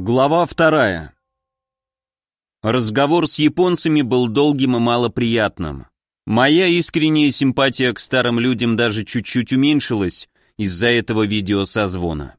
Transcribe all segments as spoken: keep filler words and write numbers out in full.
Глава вторая. Разговор с японцами был долгим и малоприятным. Моя искренняя симпатия к старым людям даже чуть-чуть уменьшилась из-за этого видеосозвона.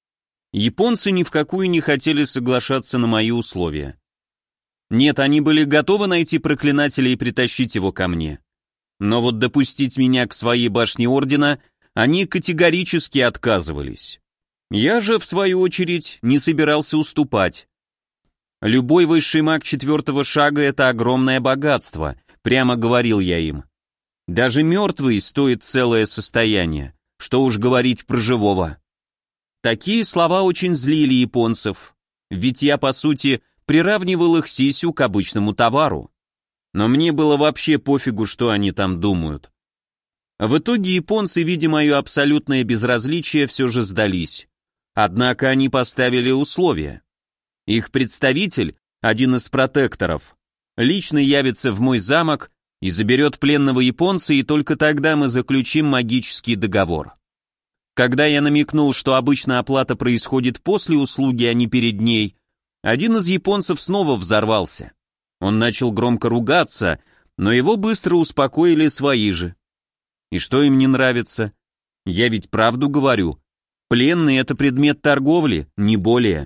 Японцы ни в какую не хотели соглашаться на мои условия. Нет, они были готовы найти проклинателя и притащить его ко мне. Но вот допустить меня к своей башне ордена они категорически отказывались. Я же, в свою очередь, не собирался уступать. Любой высший маг четвертого шага — это огромное богатство, прямо говорил я им. Даже мертвый стоит целое состояние, что уж говорить про живого. Такие слова очень злили японцев, ведь я, по сути, приравнивал их сисю к обычному товару. Но мне было вообще пофигу, что они там думают. В итоге японцы, видя мое абсолютное безразличие, все же сдались. Однако они поставили условия. Их представитель, один из протекторов, лично явится в мой замок и заберет пленного японца, и только тогда мы заключим магический договор. Когда я намекнул, что обычно оплата происходит после услуги, а не перед ней, один из японцев снова взорвался. Он начал громко ругаться, но его быстро успокоили свои же. И что им не нравится? Я ведь правду говорю. Пленный — это предмет торговли, не более.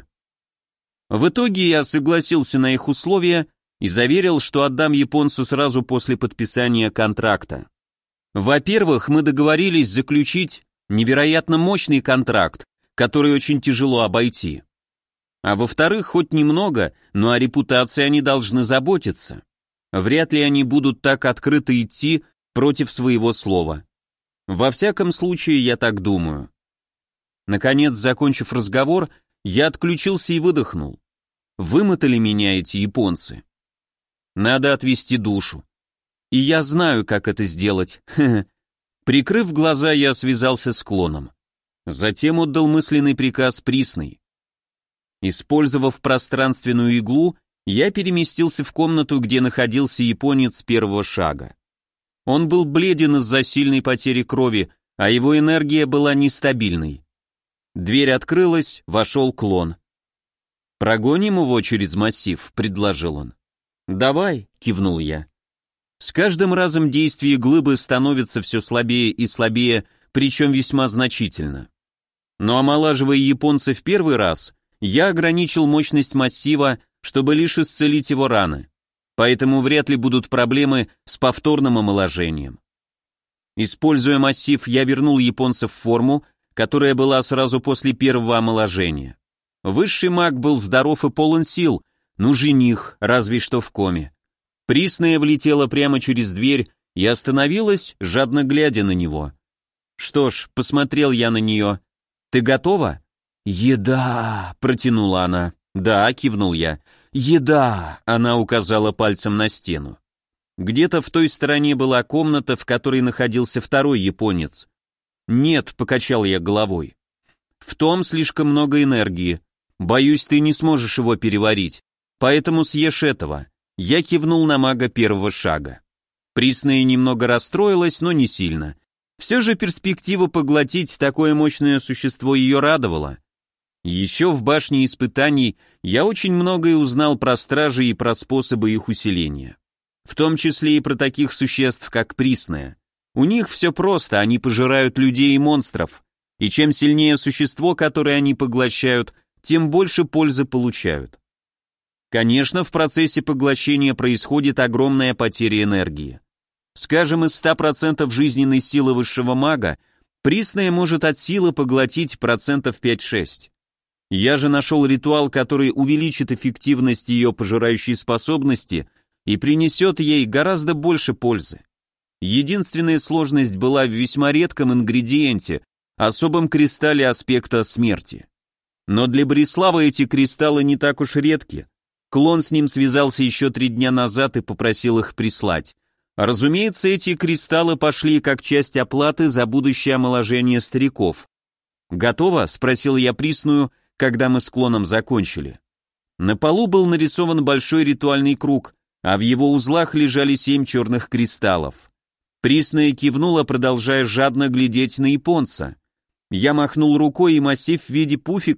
В итоге я согласился на их условия и заверил, что отдам японцу сразу после подписания контракта. Во-первых, мы договорились заключить невероятно мощный контракт, который очень тяжело обойти. А во-вторых, хоть немного, но о репутации они должны заботиться. Вряд ли они будут так открыто идти против своего слова. Во всяком случае, я так думаю. Наконец, закончив разговор, я отключился и выдохнул. Вымотали меня эти японцы. Надо отвести душу. И я знаю, как это сделать. Прикрыв глаза, я связался с клоном. Затем отдал мысленный приказ Присной. Использовав пространственную иглу, я переместился в комнату, где находился японец первого шага. Он был бледен из-за сильной потери крови, а его энергия была нестабильной. Дверь открылась, вошел клон. «Прогоним его через массив», — предложил он. «Давай», — кивнул я. С каждым разом действие глыбы становится все слабее и слабее, причем весьма значительно. Но омолаживая японца в первый раз, я ограничил мощность массива, чтобы лишь исцелить его раны, поэтому вряд ли будут проблемы с повторным омоложением. Используя массив, я вернул японца в форму, которая была сразу после первого омоложения. Высший маг был здоров и полон сил, ну жених, разве что в коме. Присная влетела прямо через дверь и остановилась, жадно глядя на него. Что ж, посмотрел я на нее. «Ты готова?» «Еда!» — протянула она. «Да», — кивнул я. «Еда!» — она указала пальцем на стену. Где-то в той стороне была комната, в которой находился второй японец. «Нет», — покачал я головой. «В том слишком много энергии. Боюсь, ты не сможешь его переварить. Поэтому съешь этого». Я кивнул на мага первого шага. Присная немного расстроилась, но не сильно. Все же перспектива поглотить такое мощное существо ее радовала. Еще в башне испытаний я очень многое узнал про стражи и про способы их усиления. В том числе и про таких существ, как Присная. У них все просто, они пожирают людей и монстров, и чем сильнее существо, которое они поглощают, тем больше пользы получают. Конечно, в процессе поглощения происходит огромная потеря энергии. Скажем, из ста процентов жизненной силы высшего мага, Присная может от силы поглотить процентов пять-шесть. Я же нашел ритуал, который увеличит эффективность ее пожирающей способности и принесет ей гораздо больше пользы. Единственная сложность была в весьма редком ингредиенте, особом кристалле аспекта смерти. Но для Борислава эти кристаллы не так уж редки. Клон с ним связался еще три дня назад и попросил их прислать. Разумеется, эти кристаллы пошли как часть оплаты за будущее омоложение стариков. «Готово?» — спросил я Присную, когда мы с клоном закончили. На полу был нарисован большой ритуальный круг, а в его узлах лежали семь черных кристаллов. Присная кивнула, продолжая жадно глядеть на японца. Я махнул рукой, и массив в виде пуфика, в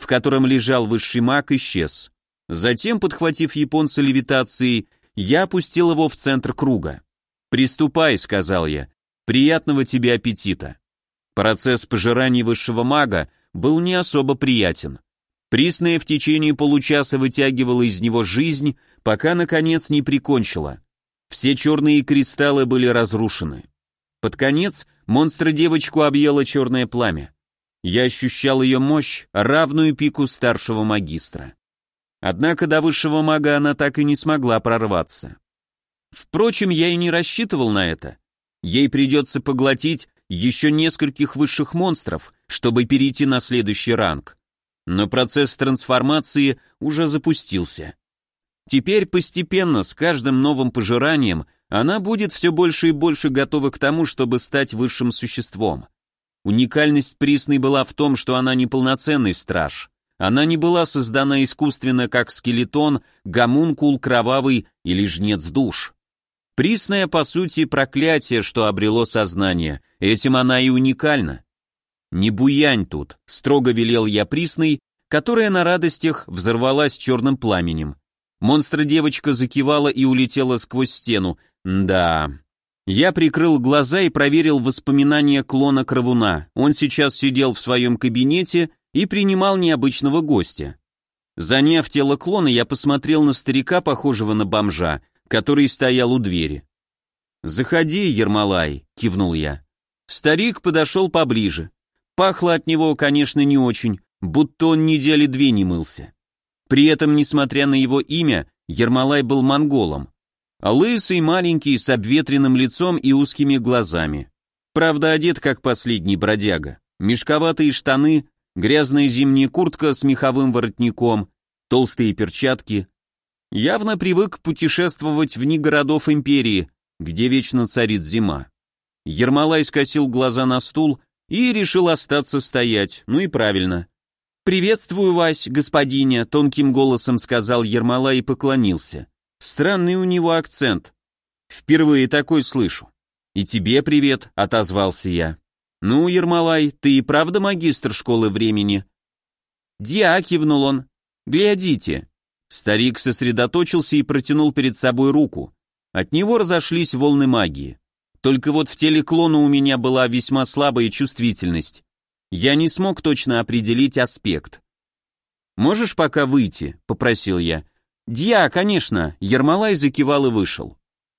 в котором лежал высший маг, исчез. Затем, подхватив японца левитацией, я опустил его в центр круга. «Приступай», — сказал я, — «приятного тебе аппетита». Процесс пожирания высшего мага был не особо приятен. Присная в течение получаса вытягивала из него жизнь, пока, наконец, не прикончила. Все черные кристаллы были разрушены. Под конец монстра-девочку объяло черное пламя. Я ощущал ее мощь, равную пику старшего магистра. Однако до высшего мага она так и не смогла прорваться. Впрочем, я и не рассчитывал на это. Ей придется поглотить еще нескольких высших монстров, чтобы перейти на следующий ранг. Но процесс трансформации уже запустился. Теперь постепенно, с каждым новым пожиранием, она будет все больше и больше готова к тому, чтобы стать высшим существом. Уникальность Присной была в том, что она не полноценный страж. Она не была создана искусственно, как скелетон, гомункул, кровавый или жнец душ. Присная, по сути, проклятие, что обрело сознание. Этим она и уникальна. «Не буянь тут», — строго велел я Присной, которая на радостях взорвалась черным пламенем. Монстра-девочка закивала и улетела сквозь стену. Да. Я прикрыл глаза и проверил воспоминания клона Кровуна. Он сейчас сидел в своем кабинете и принимал необычного гостя. Заняв тело клона, я посмотрел на старика, похожего на бомжа, который стоял у двери. «Заходи, Ермолай», — кивнул я. Старик подошел поближе. Пахло от него, конечно, не очень, будто он недели две не мылся. При этом, несмотря на его имя, Ермолай был монголом. Лысый, маленький, с обветренным лицом и узкими глазами. Правда, одет как последний бродяга. Мешковатые штаны, грязная зимняя куртка с меховым воротником, толстые перчатки. Явно привык путешествовать вне городов империи, где вечно царит зима. Ермолай скосил глаза на стул и решил остаться стоять, ну и правильно. «Приветствую вас, господиня», — тонким голосом сказал Ермолай и поклонился. Странный у него акцент. Впервые такой слышу. «И тебе привет», — отозвался я. «Ну, Ермолай, ты и правда магистр школы времени?» «Диа», — кивнул он. «Глядите». Старик сосредоточился и протянул перед собой руку. От него разошлись волны магии. Только вот в теле клона у меня была весьма слабая чувствительность. Я не смог точно определить аспект. «Можешь пока выйти?» — попросил я. «Дья, конечно», — Ермолай закивал и вышел.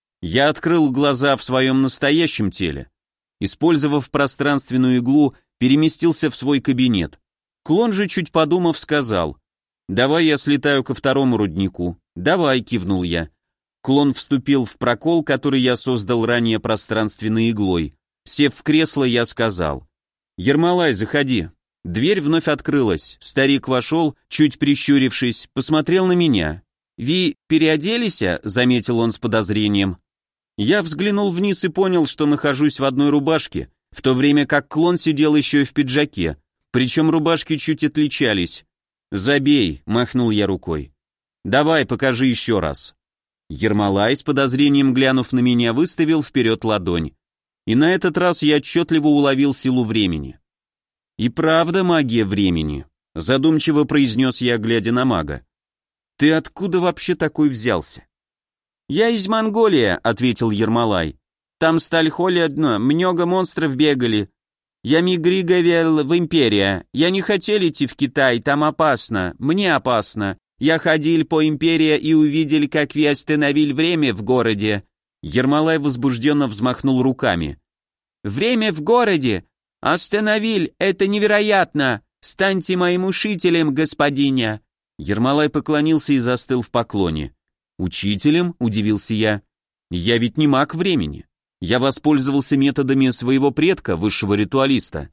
Я открыл глаза в своем настоящем теле. Использовав пространственную иглу, переместился в свой кабинет. Клон же, чуть подумав, сказал: «Давай я слетаю ко второму руднику». «Давай», — кивнул я. Клон вступил в прокол, который я создал ранее пространственной иглой. Сев в кресло, я сказал: «Ермолай, заходи». Дверь вновь открылась. Старик вошел, чуть прищурившись, посмотрел на меня. «Ви переоделись?» — заметил он с подозрением. Я взглянул вниз и понял, что нахожусь в одной рубашке, в то время как клон сидел еще и в пиджаке, причем рубашки чуть отличались. «Забей», — махнул я рукой. «Давай, покажи еще раз». Ермолай, с подозрением глянув на меня, выставил вперед ладонь. И на этот раз я отчетливо уловил силу времени. «И правда магия времени», — задумчиво произнес я, глядя на мага. «Ты откуда вообще такой взялся?» «Я из Монголии», — ответил Ермолай. «Там сталь холодно, много монстров бегали. Я мигриговел в империя. Я не хотел идти в Китай, там опасно, мне опасно. Я ходил по империи и увидел, как вы остановили время в городе». Ермолай возбужденно взмахнул руками. «Время в городе! Остановил! Это невероятно! Станьте моим учителем, господиня!» Ермолай поклонился и застыл в поклоне. «Учителем?» — удивился я. «Я ведь не маг времени. Я воспользовался методами своего предка, высшего ритуалиста.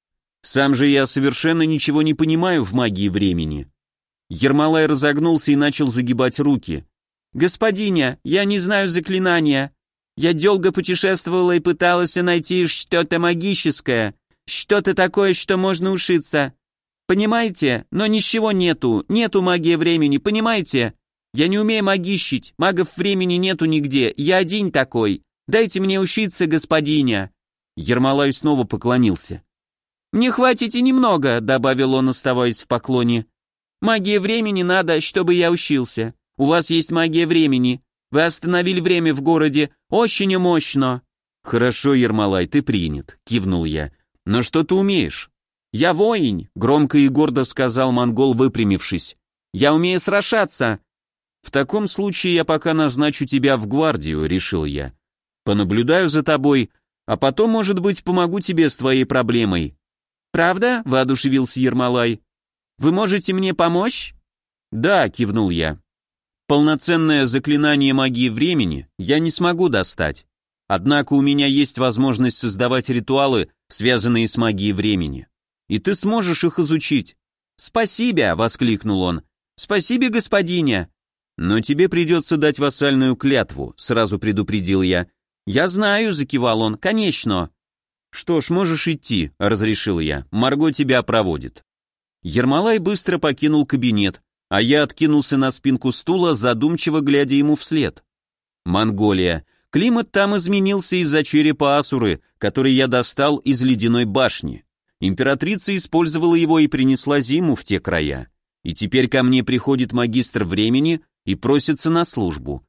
Сам же я совершенно ничего не понимаю в магии времени». Ермолай разогнулся и начал загибать руки. «Господиня, я не знаю заклинания. Я долго путешествовала и пыталась найти что-то магическое, что-то такое, что можно ушиться. Понимаете? Но ничего нету, нету магии времени, понимаете? Я не умею магищить, магов времени нету нигде, я один такой. Дайте мне учиться, господиня». Ермолай снова поклонился. «Мне хватит и немного», — добавил он, оставаясь в поклоне. «Магия времени надо, чтобы я учился. У вас есть магия времени. Вы остановили время в городе. Очень мощно». «Хорошо, Ермолай, ты принят», — кивнул я. «Но что ты умеешь?» «Я воин», — громко и гордо сказал монгол, выпрямившись. «Я умею сражаться». «В таком случае я пока назначу тебя в гвардию», — решил я. «Понаблюдаю за тобой, а потом, может быть, помогу тебе с твоей проблемой». «Правда?» — воодушевился Ермолай. «Вы можете мне помочь?» «Да», — кивнул я. «Полноценное заклинание магии времени я не смогу достать. Однако у меня есть возможность создавать ритуалы, связанные с магией времени. И ты сможешь их изучить». «Спасибо!» — воскликнул он. «Спасибо, господине!» «Но тебе придется дать вассальную клятву», — сразу предупредил я. «Я знаю», — закивал он, — «конечно». «Что ж, можешь идти», — разрешил я. «Марго тебя проводит». Ермолай быстро покинул кабинет, а я откинулся на спинку стула, задумчиво глядя ему вслед. Монголия. Климат там изменился из-за черепа Асуры, который я достал из ледяной башни. Императрица использовала его и принесла зиму в те края. И теперь ко мне приходит магистр времени и просится на службу.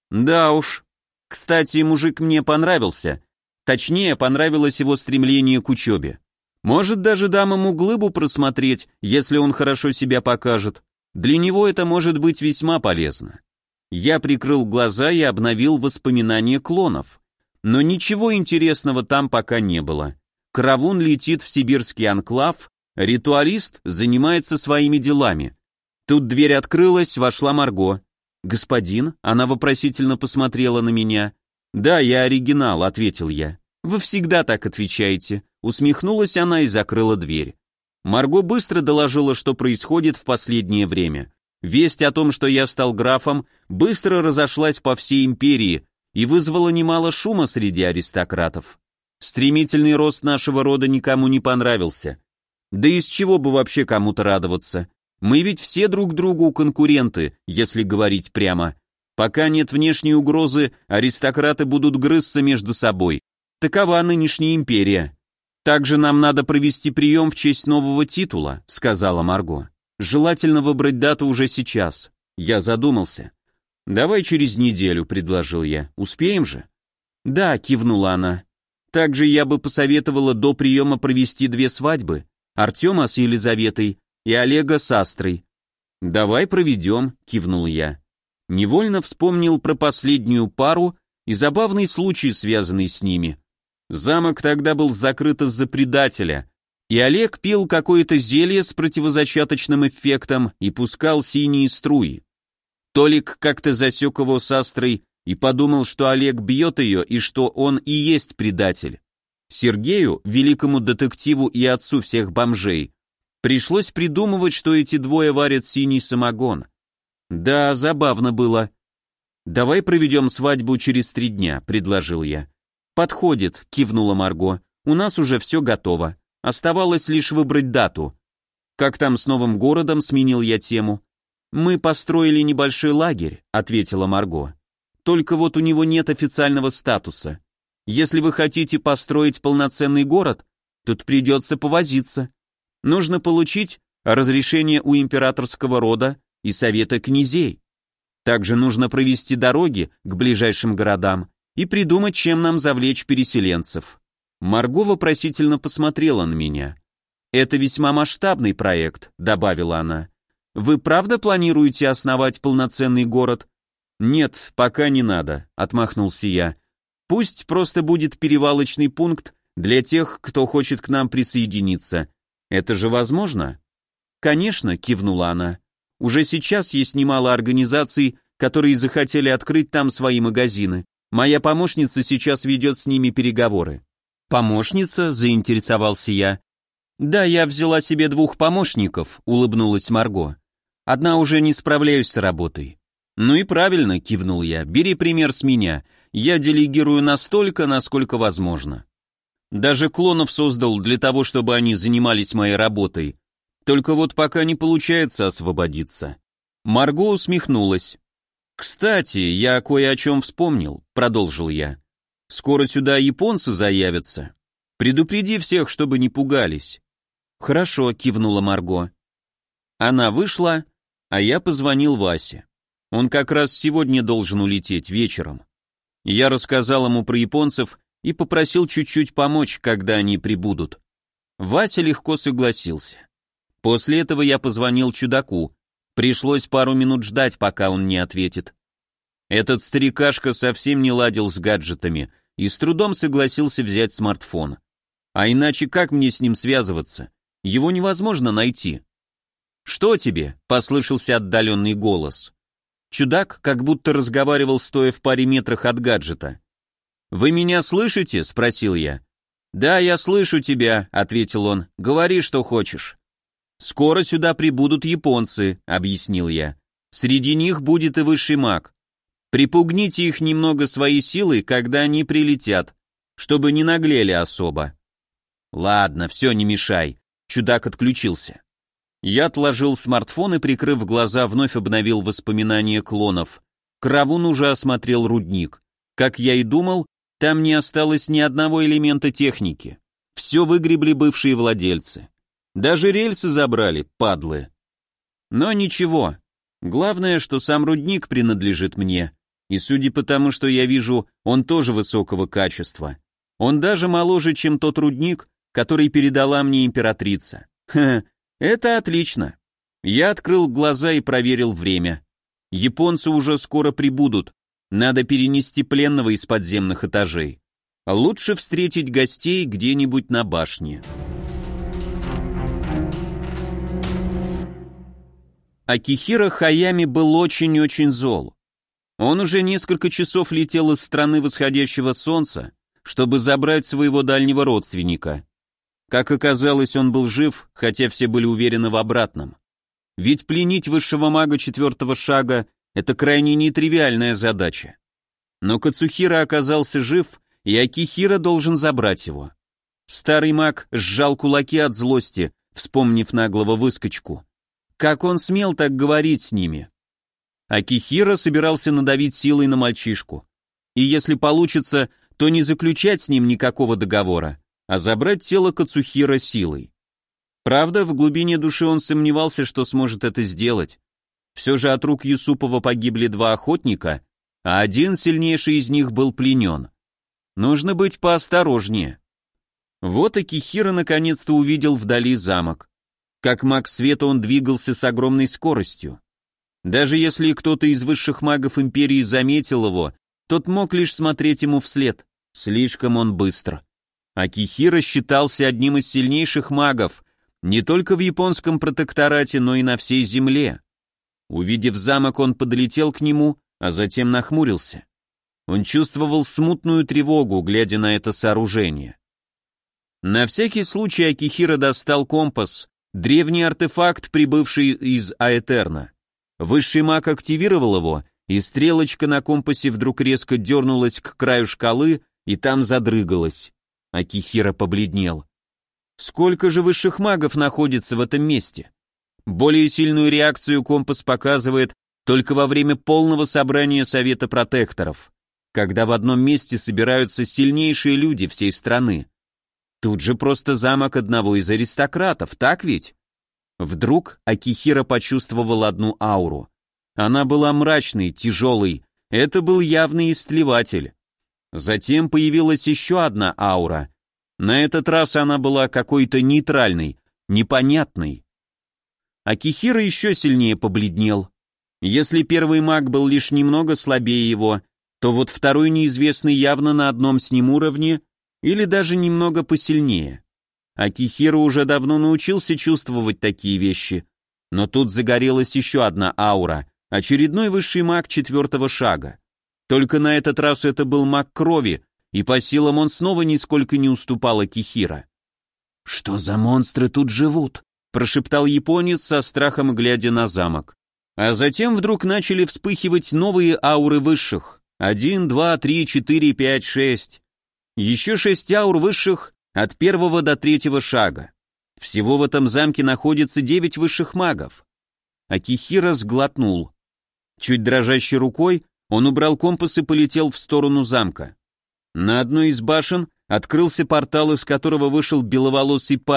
Да уж. Кстати, мужик мне понравился. Точнее, понравилось его стремление к учебе. Может даже дам ему глыбу просмотреть, если он хорошо себя покажет. Для него это может быть весьма полезно. Я прикрыл глаза и обновил воспоминания клонов. Но ничего интересного там пока не было. Каравун летит в сибирский анклав, ритуалист занимается своими делами. Тут дверь открылась, вошла Марго. «Господин?» — она вопросительно посмотрела на меня. «Да, я оригинал», — ответил я. «Вы всегда так отвечаете», — усмехнулась она и закрыла дверь. Марго быстро доложила, что происходит в последнее время. Весть о том, что я стал графом, быстро разошлась по всей империи и вызвала немало шума среди аристократов. Стремительный рост нашего рода никому не понравился. Да из чего бы вообще кому-то радоваться? Мы ведь все друг другу конкуренты, если говорить прямо. Пока нет внешней угрозы, аристократы будут грызться между собой. Такова нынешняя империя. Также нам надо провести прием в честь нового титула, сказала Марго. Желательно выбрать дату уже сейчас. Я задумался. Давай через неделю, предложил я. Успеем же? Да, кивнула она. Также я бы посоветовала до приема провести две свадьбы. Артема с Елизаветой и Олега с Астрой. Давай проведем, кивнул я. Невольно вспомнил про последнюю пару и забавный случай, связанный с ними. Замок тогда был закрыт из-за предателя, и Олег пил какое-то зелье с противозачаточным эффектом и пускал синие струи. Толик как-то засек его с Астрой и подумал, что Олег бьет ее и что он и есть предатель. Сергею, великому детективу и отцу всех бомжей, пришлось придумывать, что эти двое варят синий самогон. Да, забавно было. «Давай проведем свадьбу через три дня», — предложил я. «Подходит», — кивнула Марго. «У нас уже все готово. Оставалось лишь выбрать дату». «Как там с новым городом?» — сменил я тему. «Мы построили небольшой лагерь», — ответила Марго. «Только вот у него нет официального статуса. Если вы хотите построить полноценный город, тут придется повозиться. Нужно получить разрешение у императорского рода и совета князей. Также нужно провести дороги к ближайшим городам и придумать, чем нам завлечь переселенцев». Марго вопросительно посмотрела на меня. «Это весьма масштабный проект», — добавила она. «Вы правда планируете основать полноценный город?» «Нет, пока не надо», — отмахнулся я. «Пусть просто будет перевалочный пункт для тех, кто хочет к нам присоединиться. Это же возможно?» «Конечно», — кивнула она. «Уже сейчас есть немало организаций, которые захотели открыть там свои магазины. Моя помощница сейчас ведет с ними переговоры». «Помощница?» — заинтересовался я. «Да, я взяла себе двух помощников», — улыбнулась Марго. «Одна уже не справляюсь с работой». «Ну и правильно», — кивнул я, — «бери пример с меня. Я делегирую настолько, насколько возможно. Даже клонов создал для того, чтобы они занимались моей работой. Только вот пока не получается освободиться». Марго усмехнулась. «Кстати, я кое о чем вспомнил», — продолжил я. «Скоро сюда японцы заявятся. Предупреди всех, чтобы не пугались. «Хорошо», — кивнула Марго. Она вышла, а я позвонил Васе. Он как раз сегодня должен улететь вечером. Я рассказал ему про японцев и попросил чуть-чуть помочь, когда они прибудут. Вася легко согласился. После этого я позвонил чудаку. Пришлось пару минут ждать, пока он не ответит. Этот старикашка совсем не ладил с гаджетами и с трудом согласился взять смартфон. А иначе как мне с ним связываться? Его невозможно найти. «Что тебе?» — послышался отдаленный голос. Чудак как будто разговаривал, стоя в паре метрах от гаджета. «Вы меня слышите?» — спросил я. «Да, я слышу тебя», — ответил он. «Говори, что хочешь». «Скоро сюда прибудут японцы», — объяснил я. «Среди них будет и высший маг. Припугните их немного своей силой, когда они прилетят, чтобы не наглели особо». «Ладно, все, не мешай», — чудак отключился. Я отложил смартфон и, прикрыв глаза, вновь обновил воспоминания клонов. Каравун уже осмотрел рудник. Как я и думал, там не осталось ни одного элемента техники. Все выгребли бывшие владельцы. Даже рельсы забрали, падлы. Но ничего. Главное, что сам рудник принадлежит мне. И судя по тому, что я вижу, он тоже высокого качества. Он даже моложе, чем тот рудник, который передала мне императрица. Ха, это отлично. Я открыл глаза и проверил время. Японцы уже скоро прибудут. Надо перенести пленного из подземных этажей. Лучше встретить гостей где-нибудь на башне. Акихиро Хаями был очень-очень зол. Он уже несколько часов летел из страны восходящего солнца, чтобы забрать своего дальнего родственника. Как оказалось, он был жив, хотя все были уверены в обратном. Ведь пленить высшего мага четвертого шага — это крайне нетривиальная задача. Но Кацухира оказался жив, и Акихиро должен забрать его. Старый маг сжал кулаки от злости, вспомнив наглого выскочку. Как он смел так говорить с ними? Акихиро собирался надавить силой на мальчишку. И если получится, то не заключать с ним никакого договора, а забрать тело Кацухиро силой. Правда, в глубине души он сомневался, что сможет это сделать. Все же от рук Юсупова погибли два охотника, а один сильнейший из них был пленен. Нужно быть поосторожнее. Вот Акихиро наконец-то увидел вдали замок. Как маг света он двигался с огромной скоростью. Даже если кто-то из высших магов империи заметил его, тот мог лишь смотреть ему вслед. Слишком он быстр. Акихиро считался одним из сильнейших магов, не только в японском протекторате, но и на всей земле. Увидев замок, он подлетел к нему, а затем нахмурился. Он чувствовал смутную тревогу, глядя на это сооружение. На всякий случай Акихиро достал компас, древний артефакт, прибывший из Аэтерна. Высший маг активировал его, и стрелочка на компасе вдруг резко дернулась к краю шкалы, и там задрыгалась. Акихиро побледнел. Сколько же высших магов находится в этом месте? Более сильную реакцию компас показывает только во время полного собрания Совета Протекторов, когда в одном месте собираются сильнейшие люди всей страны. Тут же просто замок одного из аристократов, так ведь? Вдруг Акихиро почувствовал одну ауру. Она была мрачной, тяжелой, это был явный истлеватель. Затем появилась еще одна аура. На этот раз она была какой-то нейтральной, непонятной. Акихиро еще сильнее побледнел. Если первый маг был лишь немного слабее его, то вот второй неизвестный явно на одном с ним уровне или даже немного посильнее. Акихиро уже давно научился чувствовать такие вещи, но тут загорелась еще одна аура, очередной высший маг четвертого шага. Только на этот раз это был маг крови, и по силам он снова нисколько не уступал Акихиро. «Что за монстры тут живут?» — прошептал японец со страхом, глядя на замок. А затем вдруг начали вспыхивать новые ауры высших. Один, два, три, четыре, пять, шесть. Еще шесть аур высших от первого до третьего шага. Всего в этом замке находится девять высших магов. Акихиро сглотнул. Чуть дрожащей рукой он убрал компас и полетел в сторону замка. На одной из башен открылся портал, из которого вышел беловолосый парень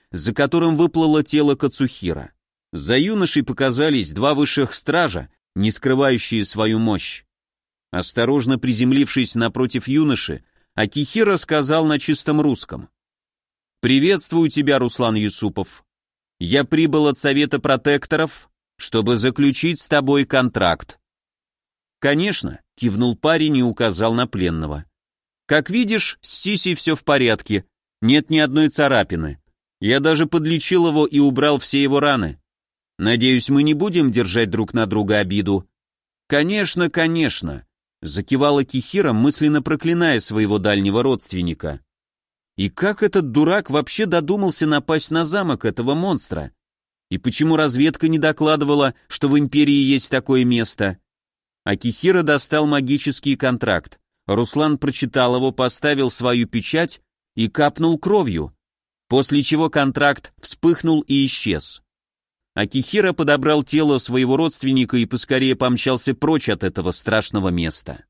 за которым выплыло тело Кацухира. За юношей показались два высших стража, не скрывающие свою мощь. Осторожно приземлившись напротив юноши, Акихиро сказал на чистом русском: «Приветствую тебя, Руслан Юсупов. Я прибыл от Совета протекторов, чтобы заключить с тобой контракт». «Конечно», — кивнул парень и указал на пленного. «Как видишь, с Сисей все в порядке, нет ни одной царапины. Я даже подлечил его и убрал все его раны. Надеюсь, мы не будем держать друг на друга обиду». «Конечно, конечно», — закивала Акихиро, мысленно проклиная своего дальнего родственника. И как этот дурак вообще додумался напасть на замок этого монстра? И почему разведка не докладывала, что в Империи есть такое место? Акихиро достал магический контракт. Руслан прочитал его, поставил свою печать и капнул кровью, после чего контракт вспыхнул и исчез. Акихиро подобрал тело своего родственника и поскорее помчался прочь от этого страшного места.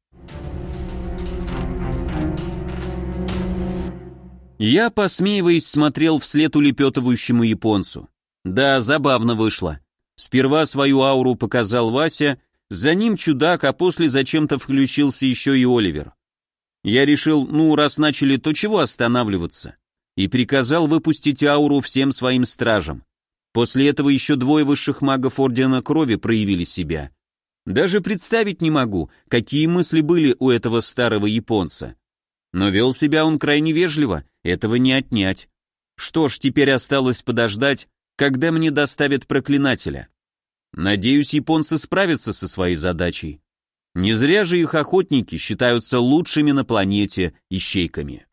Я, посмеиваясь, смотрел вслед улепетывающему японцу. Да, забавно вышло. Сперва свою ауру показал Вася, за ним чудак, а после зачем-то включился еще и Оливер. Я решил, ну, раз начали, то чего останавливаться? И приказал выпустить ауру всем своим стражам. После этого еще двое высших магов Ордена Крови проявили себя. Даже представить не могу, какие мысли были у этого старого японца. Но вел себя он крайне вежливо, этого не отнять. Что ж, теперь осталось подождать, когда мне доставят проклинателя. Надеюсь, японцы справятся со своей задачей. Не зря же их охотники считаются лучшими на планете ищейками.